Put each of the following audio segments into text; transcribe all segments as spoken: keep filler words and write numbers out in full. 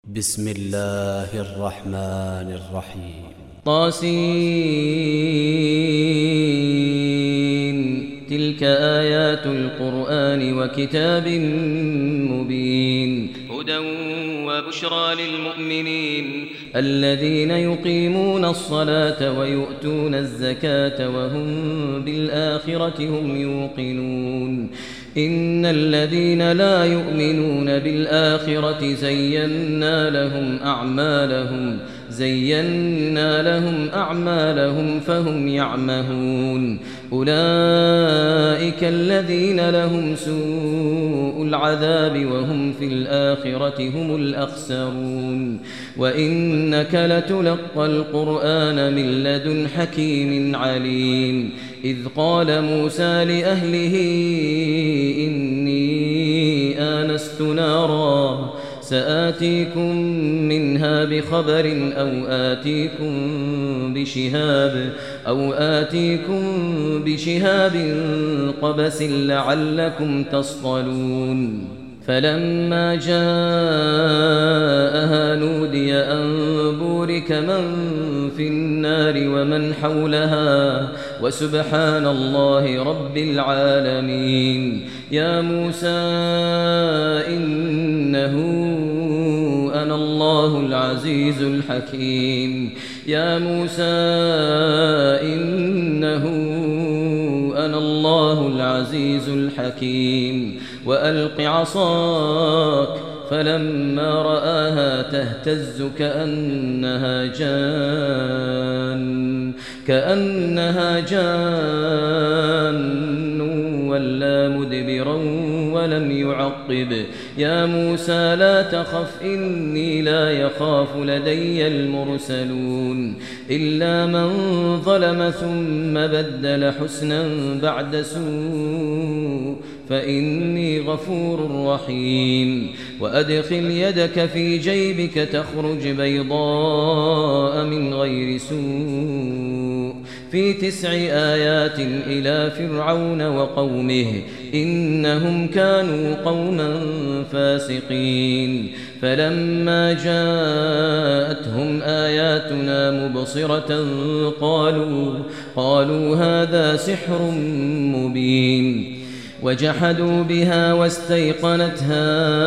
بسم الله الرحمن الرحيم طاسين تلك آيات القرآن وكتاب مبين هدى وبشرى للمؤمنين الذين يقيمون الصلاة ويؤتون الزكاة وهم بالآخرة هم يوقنون إن الذين لا يؤمنون بالآخرة زينا لهم أعمالهم زينا لهم أعمالهم فهم يعمهون أولئك الذين لهم سوء العذاب وهم في الآخرة هم الأخسرون وإنك لتلقى القرآن من لدن حكيم عليم إذ قال موسى لأهله إني آنست نارا سآتيكم منها بخبر أو آتيكم بشهاب أو آتيكم بشهاب قبس لعلكم تصطلون فلما جاءها نودي أن بورك من في النار ومن حولها وسبحان الله رب العالمين يا موسى إنه أنا الله العزيز الحكيم يا موسى إنه أنا الله العزيز الحكيم وألق عصاك فلما رآها تهتز كأنها جان كأنها جان ولا مدبرا ولم يعقب يا موسى لا تخف إني لا يخاف لدي المرسلون إلا من ظلم ثم بدل حسنا بعد سوء فإني غفور رحيم وأدخل يدك في جيبك تخرج بيضاء من غير سوء في تسع آيات إلى فرعون وقومه إنهم كانوا قوما فاسقين فلما جاءتهم آياتنا مبصرة قالوا قالوا هذا سحر مبين وجحدوا بها واستيقنتها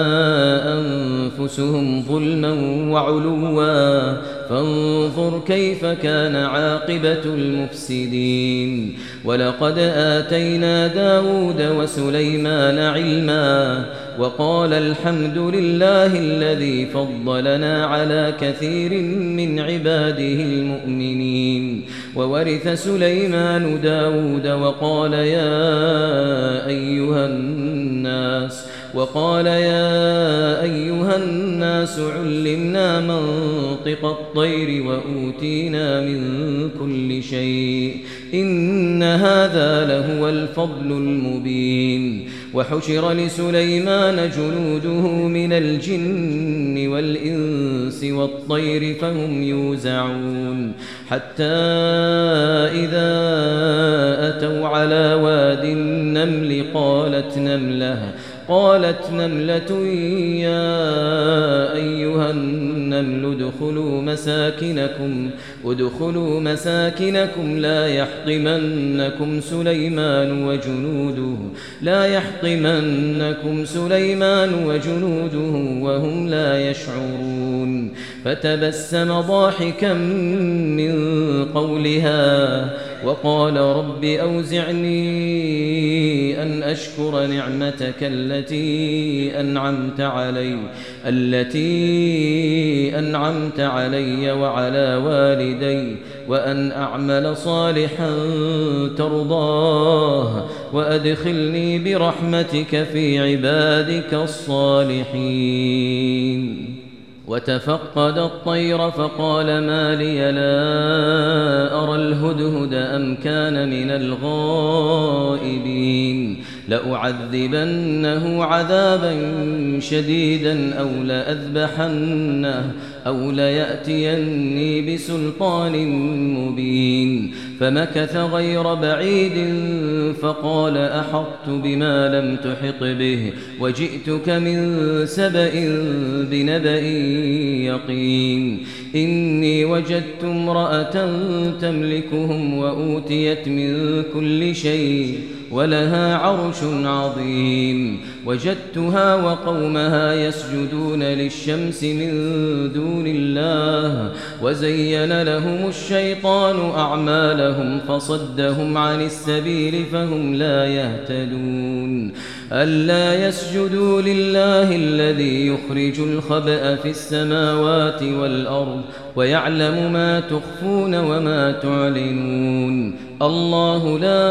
أنفسهم ظلما وعلوا فانظر كيف كان عاقبة المفسدين ولقد آتينا داود وسليمان علما وقال الحمد لله الذي فضلنا على كثير من عباده المؤمنين وورث سليمان داود وقال يا أيها الناس وقال يا أيها الناس علمنا منطق الطير وأوتينا من كل شيء إن هذا لهو الفضل المبين وحشر لسليمان جنوده من الجن والإنس والطير فهم يوزعون حتى إذا أتوا على واد النمل قالت نملة قالت نملة يا أيها النمل ادخلوا مساكنكم ادخلوا مساكنكم لا يحطمنكم سليمان وجنوده لا يحطمنكم سليمان وجنوده وهم لا يشعرون فتبسم ضاحكا من قولها وقال رب أوزعني أن أشكر نعمتك التي أنعمت علي التي أنعمت علي وعلى والدي وأن أعمل صالحا ترضاه وأدخلني برحمتك في عبادك الصالحين وتفقد الطير فقال ما لي لا أرى الهدهد أم كان من الغائبين لأعذبنه عذابا شديدا أو لأذبحنه أو ليأتيني بسلطان مبين. فمكث غير بعيد فقال أحطت بما لم تحط به وجئتك من سبأ بنبأ يقين. إني وجدت امرأة تملكهم وأوتيت من كل شيء ولها عرش عظيم. وجدتها وقومها يسجدون للشمس من دون الله وزين لهم الشيطان أعمالهم فصدهم عن السبيل فهم لا يهتدون. ألا يسجدوا لله الذي يخرج الخبأ في السماوات والأرض ويعلم ما تخفون وما تعلنون. الله لا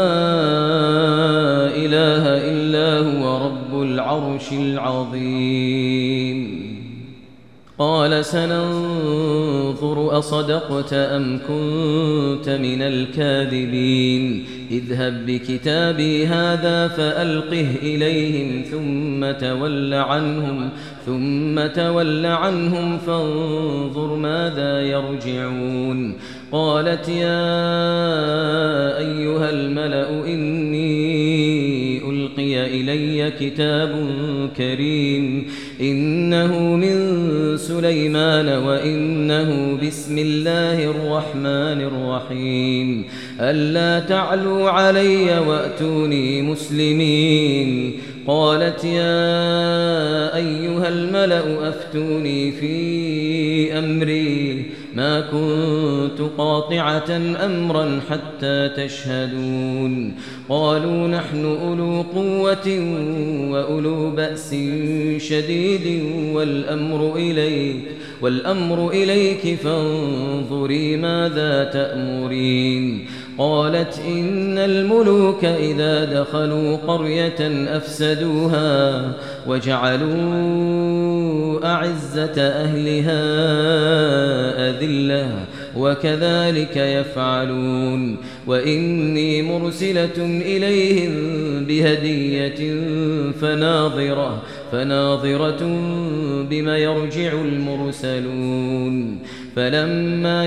إله إلا هو رب العرش العظيم. قال سننظر أصدقت أم كنت من الكاذبين. اذهب بكتابي هذا فألقه إليهم ثم تول عنهم ثم تول عنهم فانظر ماذا يرجعون. قالت يا أيها الملأ إني ألقي إلي كتاب كريم إنه من سليمان وإنه بسم الله الرحمن الرحيم. ألا تعلوا علي وأتوني مسلمين. قالت يا أيها الملأ أفتوني في أمري ما كنت قاطعة أمرا حتى تشهدون. قالوا نحن أولو قوة وأولو بأس شديد والأمر إليك والأمر إليك فانظري ماذا تأمرين. قالت إن الملوك إذا دخلوا قرية أفسدوها وجعلوا أعزة أهلها أذلة وكذلك يفعلون. وإني مرسلة إليهم بهدية فناظرة فناظرة بما يرجع المرسلون. فلما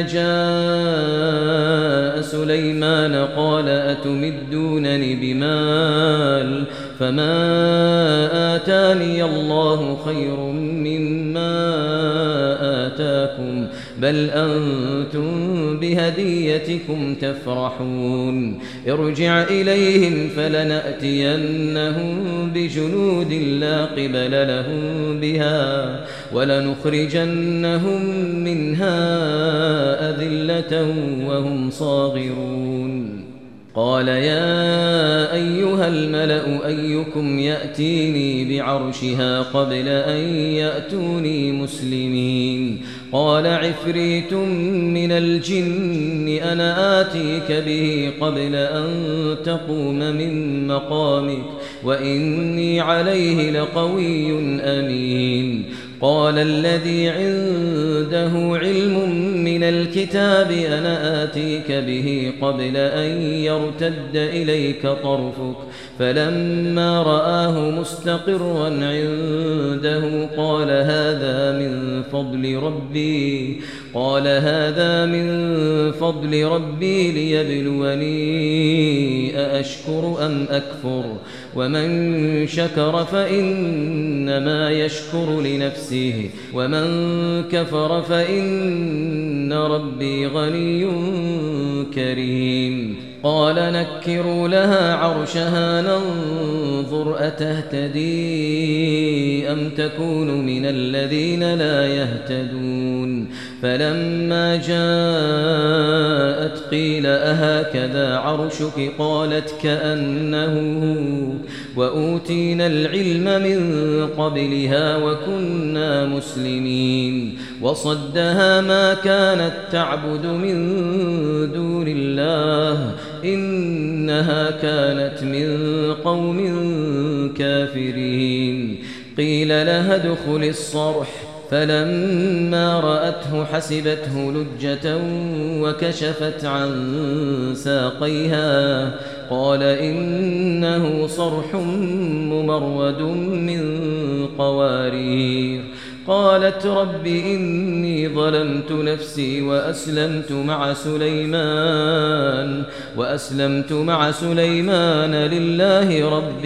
جاء سليمان قال أتمدونني بمال فما آتاني الله خير مما آتاكم بل أنتم بهديتكم تفرحون. ارجع إليهم فلنأتينهم بجنود لا قبل لهم بها ولنخرجنهم منها أذلة وهم صاغرون. قال يا أيها الملأ أيكم يأتيني بعرشها قبل أن يأتوني مسلمين. قال عفريت من الجن أنا آتيك به قبل أن تقوم من مقامك وإني عليه لقوي أمين. قال الذي عنده علم من الكتاب أنا آتيك به قبل أن يرتد إليك طرفك فلما رآه مستقرا عنده قال هذا من فضل ربي قال هذا من فضل ربي ليبلوني أأشكر أم أكفر ومن شكر فإنما يشكر لنفسه ومن كفر فإن ربي غني كريم. قال نكروا لها عرشها ننظر أتهتدي أم تكون من الذين لا يهتدون. فلما جاءت قيل أهكذا عرشك قالت كأنه وأوتينا العلم من قبلها وكنا مسلمين. وصدها ما كانت تعبد من دون الله إنها كانت من قوم كافرين. قيل لها ادخل الصرح فلما رأته حسبته لجة وكشفت عن ساقيها قال إنه صرح ممرد من قوارير قالت رب إني ظلمت نفسي وأسلمت مع سليمان وأسلمت مع سليمان لله رب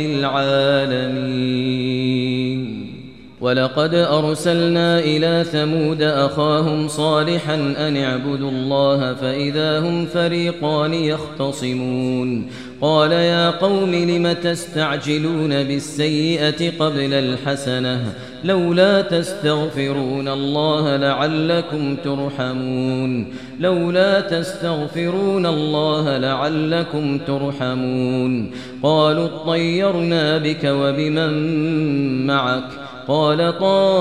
العالمين. ولقد أرسلنا إلى ثمود أخاهم صالحا أن اعبدوا الله فإذا هم فريقان يختصمون قال يا قوم لم تستعجلون بالسيئة قبل الحسنة لولا تستغفرون الله لعلكم ترحمون لولا تستغفرون الله لعلكم ترحمون قالوا اطيرنا بك وبمن معك قال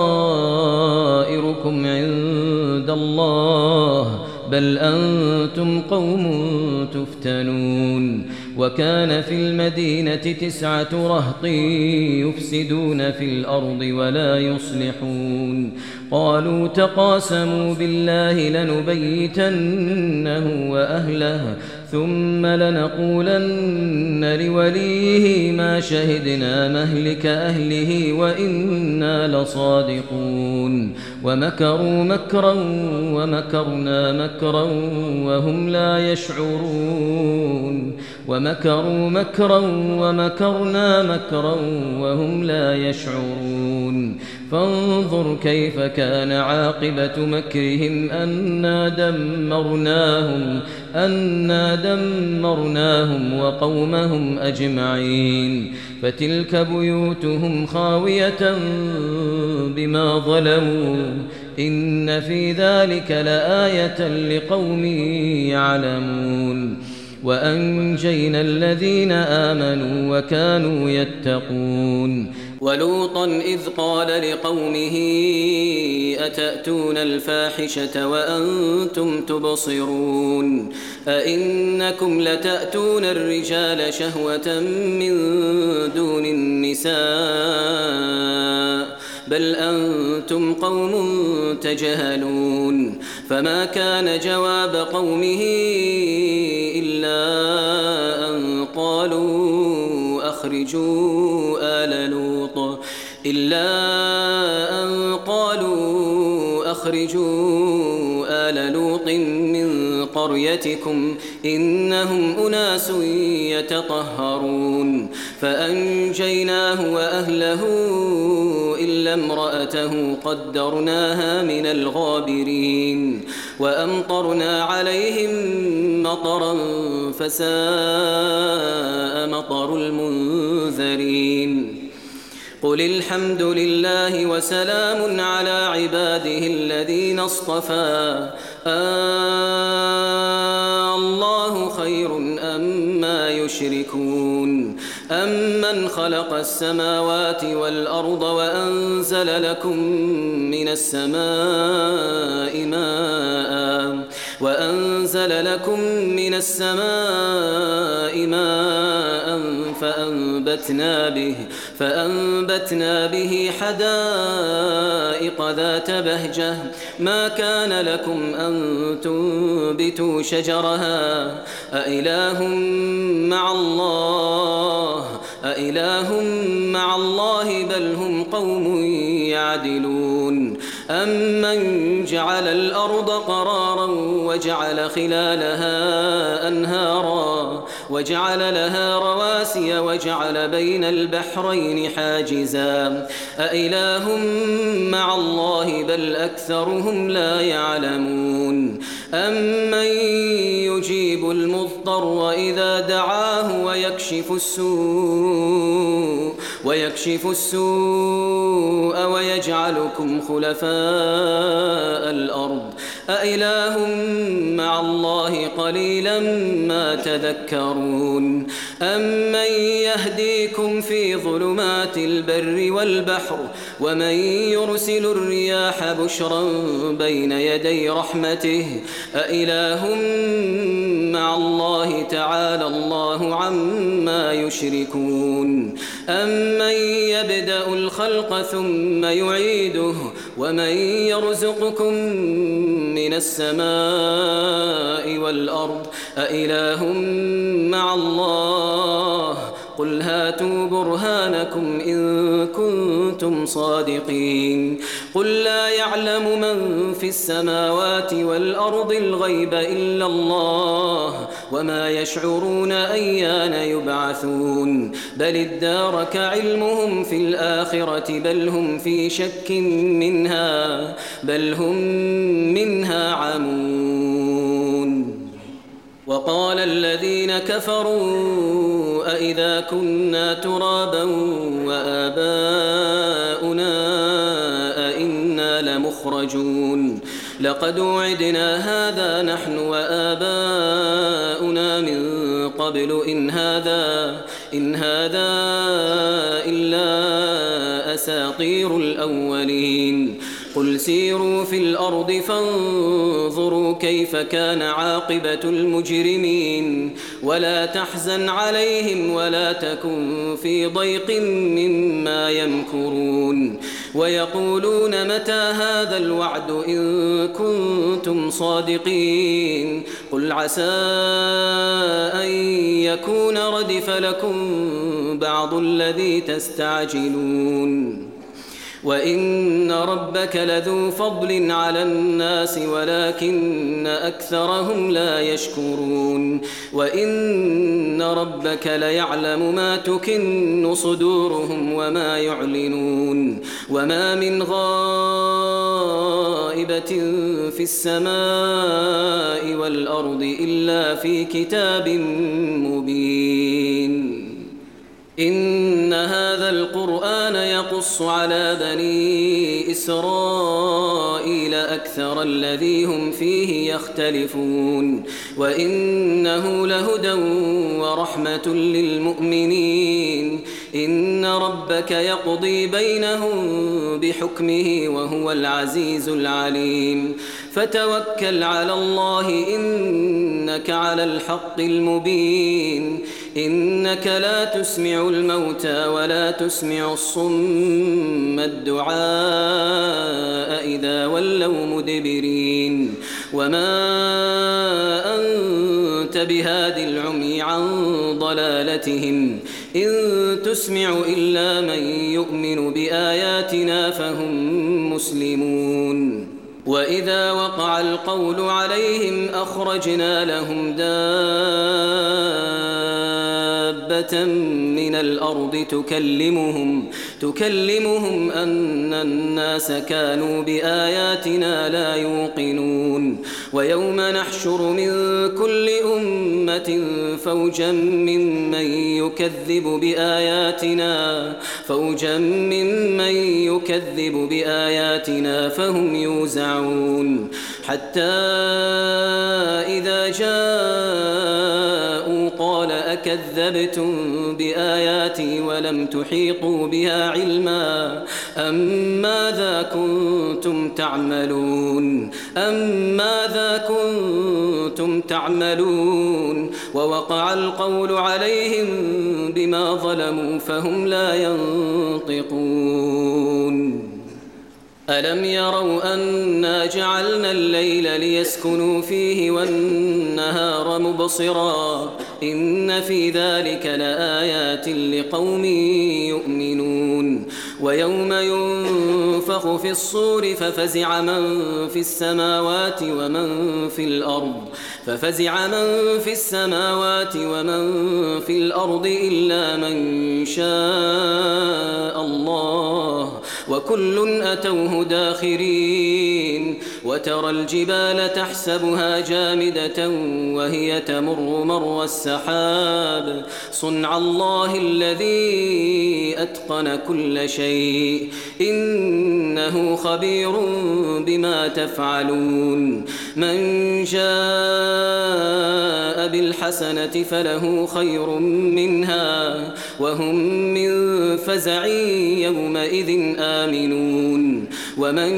طائركم عند الله بل أنتم قوم تفتنون. وكان في المدينة تسعة رهط يفسدون في الأرض ولا يصلحون قالوا تقاسموا بالله لنبيتنه وأهله ثم لنقولن لوليه ما شهدنا مهلك أهله وإنا لصادقون ومكروا مكرا ومكرنا مكرا وهم لا يشعرون ومكروا مكرا ومكرنا مكرا وهم لا يشعرون فانظر كيف كان عاقبة مكرهم أنا دمرناهم أنا دمرناهم وقومهم أجمعين فتلك بيوتهم خاوية بما ظلموا إن في ذلك لآية لقوم يعلمون. وأنجينا الذين آمنوا وكانوا يتقون. ولوطا إذ قال لقومه أتأتون الفاحشة وأنتم تبصرون أئنكم لتأتون الرجال شهوة من دون النساء بل أنتم قوم تجهلون فما كان جواب قومه إلا أن قالوا أخرجوا آل لوط إلا أن قالوا أخرجوا آل لوط من قريتكم إنهم أناس يتطهرون فأنجيناه وأهله إلا امرأته قدرناها من الغابرين وأمطرنا عليهم مطرا فساء مطر المنذرين. قل الحمد لله وسلام على عباده الذين اصطفى آه الله خير أما يشركون أمن خلق السماوات والأرض وأنزل لكم من السماء ماء وأنزل لكم من السماء ماء فأنبتنا به فأنبتنا به حدائق ذات بهجة ما كان لكم أن تنبتوا شجرها أإله مع الله أإله مع الله بل هم قوم يعدلون. أمن جعل الأرض قرارا وجعل خلالها أنهارا وجعل لها رواسي وجعل بين البحرين حاجزا أإله مع الله بل أكثرهم لا يعلمون. أمن يجيب المضطر إذا دعاه ويكشف السوء ويكشف السوء ويجعلكم خلفاء الأرض أإله مع الله قليلا ما تذكرون. أمن يهديكم في ظلمات البر والبحر ومن يرسل الرياح بشرا بين يدي رحمته أإله مع الله تعالى الله عما يشركون. أمن يبدأ الخلق ثم يعيده ومن يرزقكم من السماء والأرض أإله مع الله قل هاتوا برهانكم إن كنتم صادقين قل لا يعلم من في السماوات والأرض الغيب إلا الله وما يشعرون أيان يبعثون بل ادارك علمهم في الآخرة بل هم في شك منها بل هم منها عمون وقال الذين كفروا أئذا كنا ترابا وآباؤنا أئنا لمخرجون لقد وعدنا هذا نحن وآباؤنا من قبل إن هذا إن هذا إلا أساطير الأولين قل سيروا في الأرض فانظروا كيف كان عاقبة المجرمين ولا تحزن عليهم ولا تكن في ضيق مما يمكرون ويقولون متى هذا الوعد إن كنتم صادقين قل عسى أن يكون ردف لكم بعض الذي تستعجلون وإن ربك لذو فضل على الناس ولكن أكثرهم لا يشكرون وإن ربك ليعلم ما تكن صدورهم وما يعلنون وما من غائبة في السماء والأرض إلا في كتاب مبين إن هذا القرآن يقص على بني إسرائيل أكثر الذي هم فيه يختلفون وإنه لهدى ورحمة للمؤمنين إن ربك يقضي بينهم بحكمه وهو العزيز العليم فتوكل على الله إنك على الحق المبين إنك لا تسمع الموتى ولا تسمع الصم الدعاء إذا ولوا مدبرين وما أنت بهاد العمي عن ضلالتهم إن تسمع إلا من يؤمن بآياتنا فهم مسلمون وإذا وقع القول عليهم أخرجنا لهم دابة من الأرض تكلمهم تكلمهم أن الناس كانوا بآياتنا لا يوقنون ويوم نحشر من كل أمة فوجا ممن يكذب بآياتنا فوجا ممن يكذب بآياتنا فهم يوزعون حتى إذا جاءوا قال أكذبتم بآياتي ولم تحيطوا بها علما أم ماذا كنتم تعملون أم ماذا كنتم تعملون ووقع القول عليهم بما ظلموا فهم لا ينطقون ألم يروا أنا جعلنا الليل ليسكنوا فيه والنهار مبصرا إن في ذلك لآيات لقوم يؤمنون ويوم ينفخ في الصور ففزع من في السماوات ومن في الأرض ففزع من في السماوات ومن في الأرض إلا من شاء الله وكل أتوه داخرين وترى الجبال تحسبها جامدة وهي تمر مر السحاب صنع الله الذي أتقن كل شيء إنه خبير بما تفعلون من جاء بالحسنة فله خير منها وهم من فزع يومئذ آمنون ومن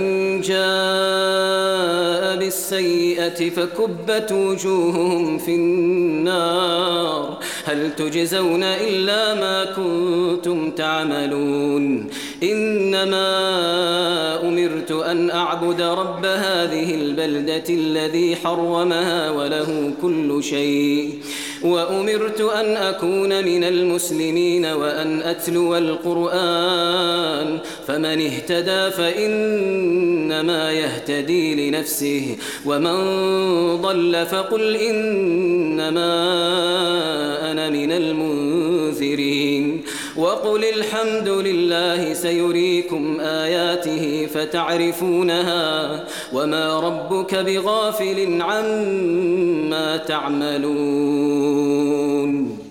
جاء بالسيئة فكبت وجوههم في النار هل تجزون إلا ما كنتم تعملون إنما أمرت أن أعبد رب هذه البلدة الذي حرمها وله كل شيء وأمرت أن أكون من المسلمين وأن أتلو القرآن فمن اهتدى فإنما يهتدي لنفسه ومن ضل فقل إنما أنا من المنذرين وقل الحمد لله سيريكم آياته فتعرفونها وما ربك بغافل عما تعملون.